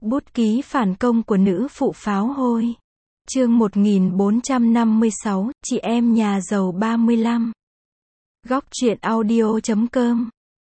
Bút ký phản công của nữ phụ pháo hôi. Chương 1456, chị em nhà giàu 35. Góc truyện audio.com.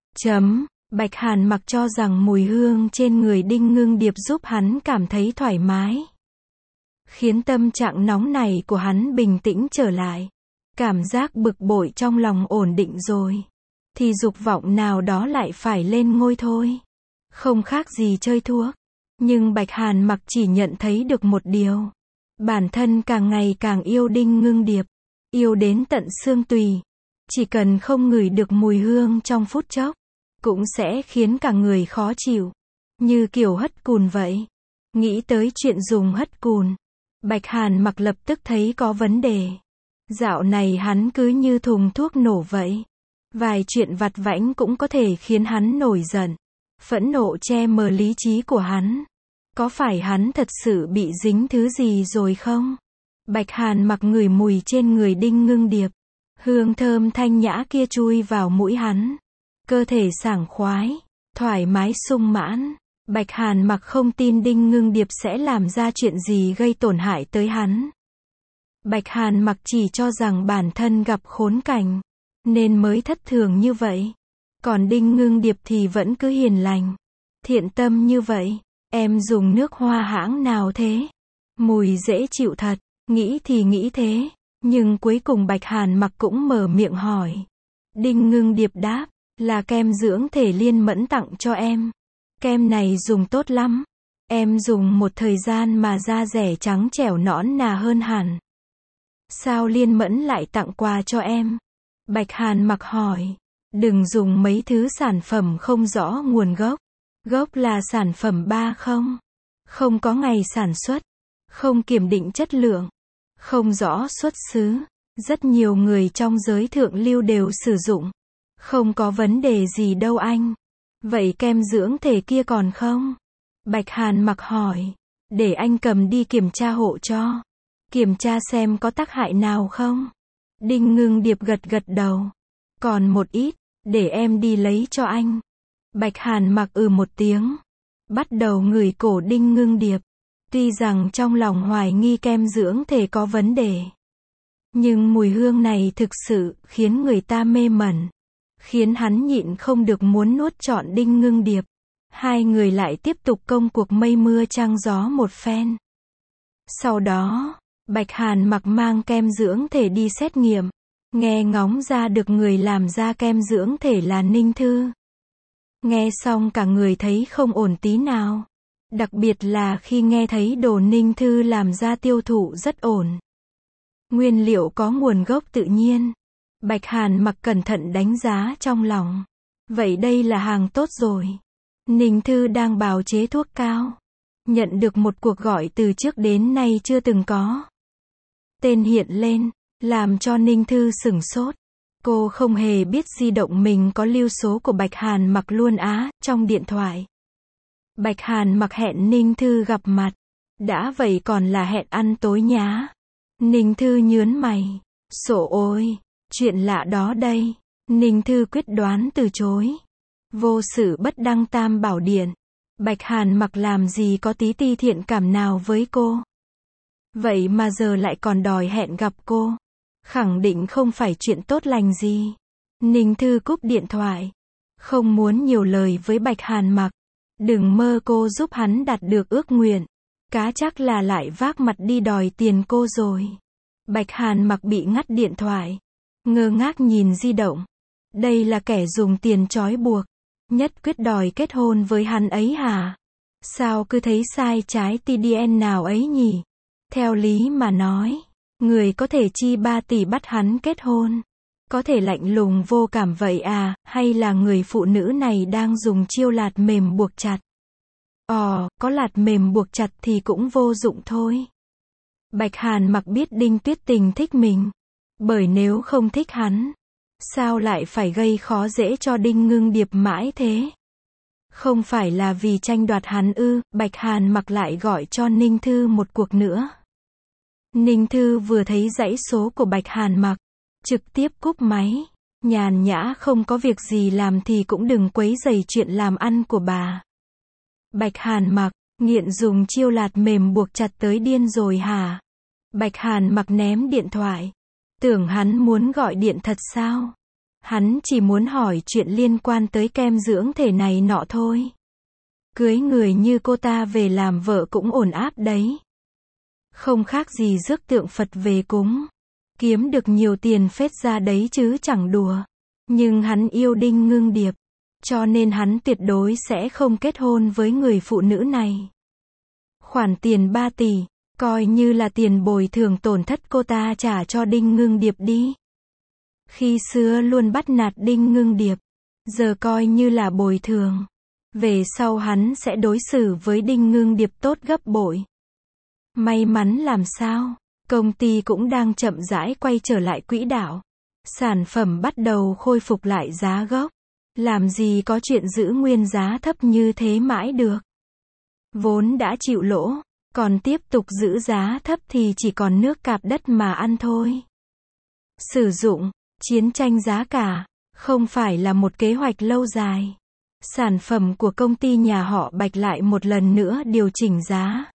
Bạch Hàn Mặc cho rằng mùi hương trên người Đinh Ngưng Điệp giúp hắn cảm thấy thoải mái, khiến tâm trạng nóng này của hắn bình tĩnh trở lại. Cảm giác bực bội trong lòng ổn định rồi, thì dục vọng nào đó lại phải lên ngôi thôi. Không khác gì chơi thuốc. Nhưng Bạch Hàn Mặc chỉ nhận thấy được một điều. Bản thân càng ngày càng yêu Đinh Ngưng Điệp. Yêu đến tận xương tùy. Chỉ cần không ngửi được mùi hương trong phút chốc, cũng sẽ khiến cả người khó chịu. Như kiểu hất cùn vậy. Nghĩ tới chuyện dùng hất cùn, Bạch Hàn Mặc lập tức thấy có vấn đề. Dạo này hắn cứ như thùng thuốc nổ vậy. Vài chuyện vặt vãnh cũng có thể khiến hắn nổi giận. Phẫn nộ che mờ lý trí của hắn. Có phải hắn thật sự bị dính thứ gì rồi không? Bạch Hàn Mặc ngửi mùi trên người Đinh Ngưng Điệp. Hương thơm thanh nhã kia chui vào mũi hắn. Cơ thể sảng khoái, thoải mái sung mãn. Bạch Hàn Mặc không tin Đinh Ngưng Điệp sẽ làm ra chuyện gì gây tổn hại tới hắn. Bạch Hàn Mặc chỉ cho rằng bản thân gặp khốn cảnh, nên mới thất thường như vậy. Còn Đinh Ngưng Điệp thì vẫn cứ hiền lành, thiện tâm như vậy. Em dùng nước hoa hãng nào thế? Mùi dễ chịu thật. Nghĩ thì nghĩ thế, nhưng cuối cùng Bạch Hàn Mặc cũng mở miệng hỏi. Đinh Ngưng Điệp đáp, là kem dưỡng thể Liên Mẫn tặng cho em. Kem này dùng tốt lắm. Em dùng một thời gian mà da rẻ trắng trẻo nõn nà hơn hẳn. Sao Liên Mẫn lại tặng quà cho em? Bạch Hàn Mặc hỏi. Đừng dùng mấy thứ sản phẩm không rõ nguồn gốc. Gốc là sản phẩm không có ngày sản xuất, không kiểm định chất lượng, không rõ xuất xứ. Rất nhiều người trong giới thượng lưu đều sử dụng. Không có vấn đề gì đâu anh. Vậy kem dưỡng thể kia còn không? Bạch Hàn Mặc hỏi. Để anh cầm đi kiểm tra hộ cho. Kiểm tra xem có tác hại nào không? Đinh Ngưng Điệp gật gật đầu. Còn một ít, để em đi lấy cho anh. Bạch Hàn Mặc một tiếng. Bắt đầu ngửi cổ Đinh Ngưng Điệp. Tuy rằng trong lòng hoài nghi kem dưỡng thể có vấn đề, nhưng mùi hương này thực sự khiến người ta mê mẩn, khiến hắn nhịn không được muốn nuốt trọn Đinh Ngưng Điệp. Hai người lại tiếp tục công cuộc mây mưa trăng gió một phen. Sau đó, Bạch Hàn Mặc mang kem dưỡng thể đi xét nghiệm. Nghe ngóng ra được người làm ra kem dưỡng thể là Ninh Thư. Nghe xong cả người thấy không ổn tí nào. Đặc biệt là khi nghe thấy đồ Ninh Thư làm ra tiêu thụ rất ổn. Nguyên liệu có nguồn gốc tự nhiên. Bạch Hàn Mặc cẩn thận đánh giá trong lòng. Vậy đây là hàng tốt rồi. Ninh Thư đang bào chế thuốc cao. Nhận được một cuộc gọi từ trước đến nay chưa từng có. Tên hiện lên, làm cho Ninh Thư sửng sốt. Cô không hề biết di động mình có lưu số của Bạch Hàn Mặc luôn trong điện thoại. Bạch Hàn Mặc hẹn Ninh Thư gặp mặt. Đã vậy còn là hẹn ăn tối nhá. Ninh Thư nhớn mày. Sổ ôi, chuyện lạ đó đây. Ninh Thư quyết đoán từ chối. Vô sự bất đăng tam bảo điện. Bạch Hàn Mặc làm gì có tí ti thiện cảm nào với cô. Vậy mà giờ lại còn đòi hẹn gặp cô. Khẳng định không phải chuyện tốt lành gì. Ninh Thư cúp điện thoại. Không muốn nhiều lời với Bạch Hàn Mặc. Đừng mơ cô giúp hắn đạt được ước nguyện. Cá chắc là lại vác mặt đi đòi tiền cô rồi. Bạch Hàn Mặc bị ngắt điện thoại. Ngơ ngác nhìn di động. Đây là kẻ dùng tiền trói buộc. Nhất quyết đòi kết hôn với hắn ấy hả? Sao cứ thấy sai trái TDN nào ấy nhỉ? Theo lý mà nói, người có thể chi 3 tỷ bắt hắn kết hôn. Có thể lạnh lùng vô cảm vậy hay là người phụ nữ này đang dùng chiêu lạt mềm buộc chặt? Có lạt mềm buộc chặt thì cũng vô dụng thôi. Bạch Hàn Mặc biết Đinh Tuyết Tình thích mình. Bởi nếu không thích hắn, sao lại phải gây khó dễ cho Đinh Ngưng Điệp mãi thế? Không phải là vì tranh đoạt hắn ư? Bạch Hàn Mặc lại gọi cho Ninh Thư một cuộc nữa. Ninh Thư vừa thấy dãy số của Bạch Hàn Mặc, trực tiếp cúp máy. Nhàn nhã không có việc gì làm thì cũng đừng quấy rầy chuyện làm ăn của bà. Bạch Hàn Mặc, Nghiện dùng chiêu lạt mềm buộc chặt tới điên rồi hả? Bạch Hàn Mặc ném điện thoại. Tưởng hắn muốn gọi điện thật sao? Hắn chỉ muốn hỏi chuyện liên quan tới kem dưỡng thể này nọ thôi. Cưới người như cô ta về làm vợ cũng ổn áp đấy. Không khác gì rước tượng Phật về cúng. Kiếm được nhiều tiền phết ra đấy chứ chẳng đùa. Nhưng hắn yêu Đinh Ngưng Điệp. Cho nên hắn tuyệt đối sẽ không kết hôn với người phụ nữ này. Khoản tiền 3 tỷ, coi như là tiền bồi thường tổn thất cô ta trả cho Đinh Ngưng Điệp đi. Khi xưa luôn bắt nạt Đinh Ngưng Điệp, giờ coi như là bồi thường. Về sau hắn sẽ đối xử với Đinh Ngưng Điệp tốt gấp bội. May mắn làm sao, công ty cũng đang chậm rãi quay trở lại quỹ đạo. Sản phẩm bắt đầu khôi phục lại giá gốc. Làm gì có chuyện giữ nguyên giá thấp như thế mãi được. Vốn đã chịu lỗ, còn tiếp tục giữ giá thấp thì chỉ còn nước cạp đất mà ăn thôi. Sử dụng, chiến tranh giá cả, không phải là một kế hoạch lâu dài. Sản phẩm của công ty nhà họ Bạch lại một lần nữa điều chỉnh giá.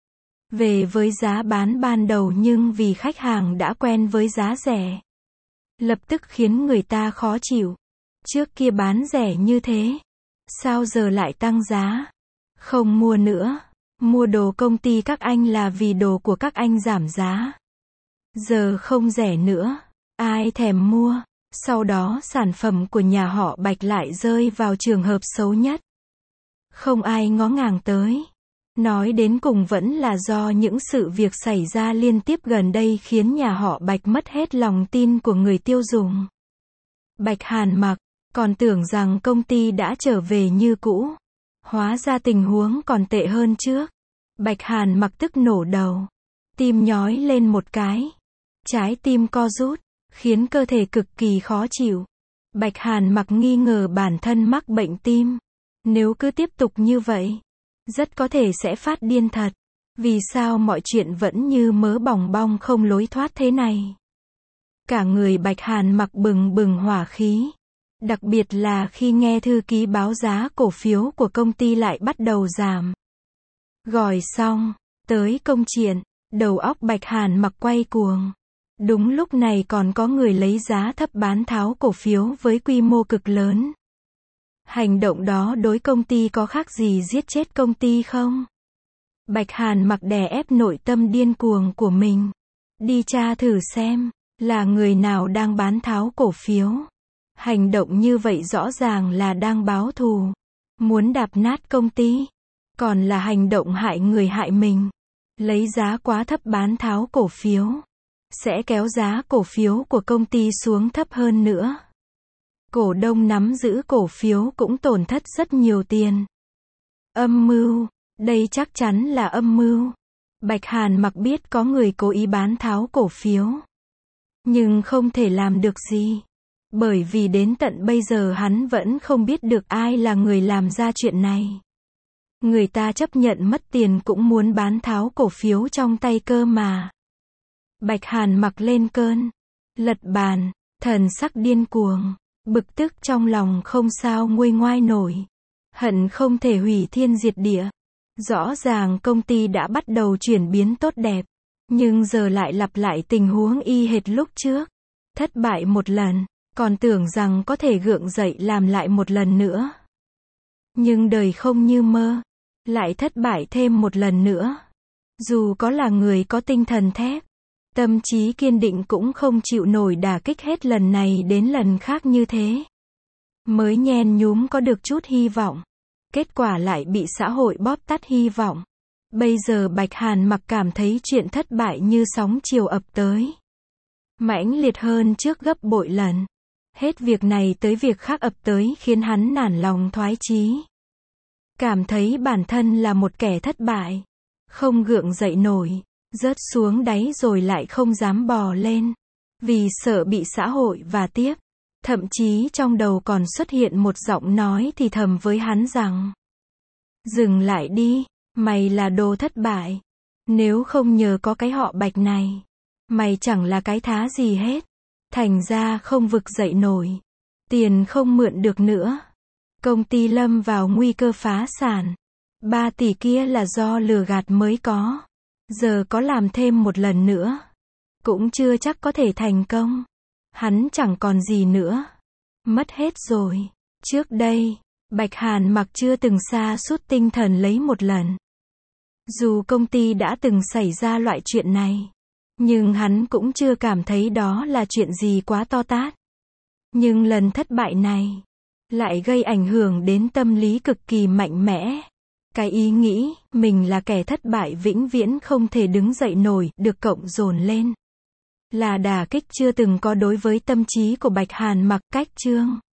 Về với giá bán ban đầu nhưng vì khách hàng đã quen với giá rẻ. Lập tức khiến người ta khó chịu. Trước kia bán rẻ như thế. Sao giờ lại tăng giá? Không mua nữa. Mua đồ công ty các anh là vì đồ của các anh giảm giá. Giờ không rẻ nữa. Ai thèm mua? Sau đó sản phẩm của nhà họ Bạch lại rơi vào trường hợp xấu nhất. Không ai ngó ngàng tới. Nói đến cùng vẫn là do những sự việc xảy ra liên tiếp gần đây khiến nhà họ Bạch mất hết lòng tin của người tiêu dùng. Bạch Hàn Mặc còn tưởng rằng công ty đã trở về như cũ. Hóa ra tình huống còn tệ hơn trước. Bạch Hàn Mặc tức nổ đầu. Tim nhói lên một cái. Trái tim co rút, khiến cơ thể cực kỳ khó chịu. Bạch Hàn Mặc nghi ngờ bản thân mắc bệnh tim. Nếu cứ tiếp tục như vậy, rất có thể sẽ phát điên thật. Vì sao mọi chuyện vẫn như mớ bòng bong không lối thoát thế này? Cả người Bạch Hàn Mặc bừng bừng hỏa khí. Đặc biệt là khi nghe thư ký báo giá cổ phiếu của công ty lại bắt đầu giảm. Gọi xong, tới công chuyện, đầu óc Bạch Hàn Mặc quay cuồng. Đúng lúc này còn có người lấy giá thấp bán tháo cổ phiếu với quy mô cực lớn. Hành động đó đối công ty có khác gì giết chết công ty không? Bạch Hàn Mặc đè ép nội tâm điên cuồng của mình. Đi tra thử xem, là người nào đang bán tháo cổ phiếu. Hành động như vậy rõ ràng là đang báo thù. Muốn đạp nát công ty. Còn là hành động hại người hại mình. Lấy giá quá thấp bán tháo cổ phiếu. Sẽ kéo giá cổ phiếu của công ty xuống thấp hơn nữa. Cổ đông nắm giữ cổ phiếu cũng tổn thất rất nhiều tiền. Âm mưu. Đây chắc chắn là âm mưu. Bạch Hàn Mặc biết có người cố ý bán tháo cổ phiếu. Nhưng không thể làm được gì. Bởi vì đến tận bây giờ hắn vẫn không biết được ai là người làm ra chuyện này. Người ta chấp nhận mất tiền cũng muốn bán tháo cổ phiếu trong tay cơ mà. Bạch Hàn Mặc lên cơn. Lật bàn, thần sắc điên cuồng. Bực tức trong lòng không sao nguôi ngoai nổi. Hận không thể hủy thiên diệt địa. Rõ ràng công ty đã bắt đầu chuyển biến tốt đẹp. Nhưng giờ lại lặp lại tình huống y hệt lúc trước. Thất bại một lần. Còn tưởng rằng có thể gượng dậy làm lại một lần nữa. Nhưng đời không như mơ. Lại thất bại thêm một lần nữa. Dù có là người có tinh thần thép. Tâm trí kiên định cũng không chịu nổi đả kích hết lần này đến lần khác như thế. Mới nhen nhúm có được chút hy vọng. Kết quả lại bị xã hội bóp tắt hy vọng. Bây giờ Bạch Hàn Mặc cảm thấy chuyện thất bại như sóng chiều ập tới. Mãnh liệt hơn trước gấp bội lần. Hết việc này tới việc khác ập tới khiến hắn nản lòng thoái chí. Cảm thấy bản thân là một kẻ thất bại. Không gượng dậy nổi. Rớt xuống đáy rồi lại không dám bò lên. Vì sợ bị xã hội và tiếp. Thậm chí trong đầu còn xuất hiện một giọng nói thì thầm với hắn rằng. Dừng lại đi, mày là đồ thất bại. Nếu không nhờ có cái họ Bạch này, mày chẳng là cái thá gì hết. Thành ra không vực dậy nổi. Tiền không mượn được nữa. Công ty lâm vào nguy cơ phá sản. 3 tỷ kia là do lừa gạt mới có. Giờ có làm thêm một lần nữa, cũng chưa chắc có thể thành công. Hắn chẳng còn gì nữa. Mất hết rồi. Trước đây, Bạch Hàn Mặc chưa từng sa sút tinh thần lấy một lần. Dù công ty đã từng xảy ra loại chuyện này, nhưng hắn cũng chưa cảm thấy đó là chuyện gì quá to tát. Nhưng lần thất bại này lại gây ảnh hưởng đến tâm lý cực kỳ mạnh mẽ. Cái ý nghĩ mình là kẻ thất bại vĩnh viễn không thể đứng dậy nổi được cộng dồn lên. Là đả kích chưa từng có đối với tâm trí của Bạch Hàn Mặc. Cách chương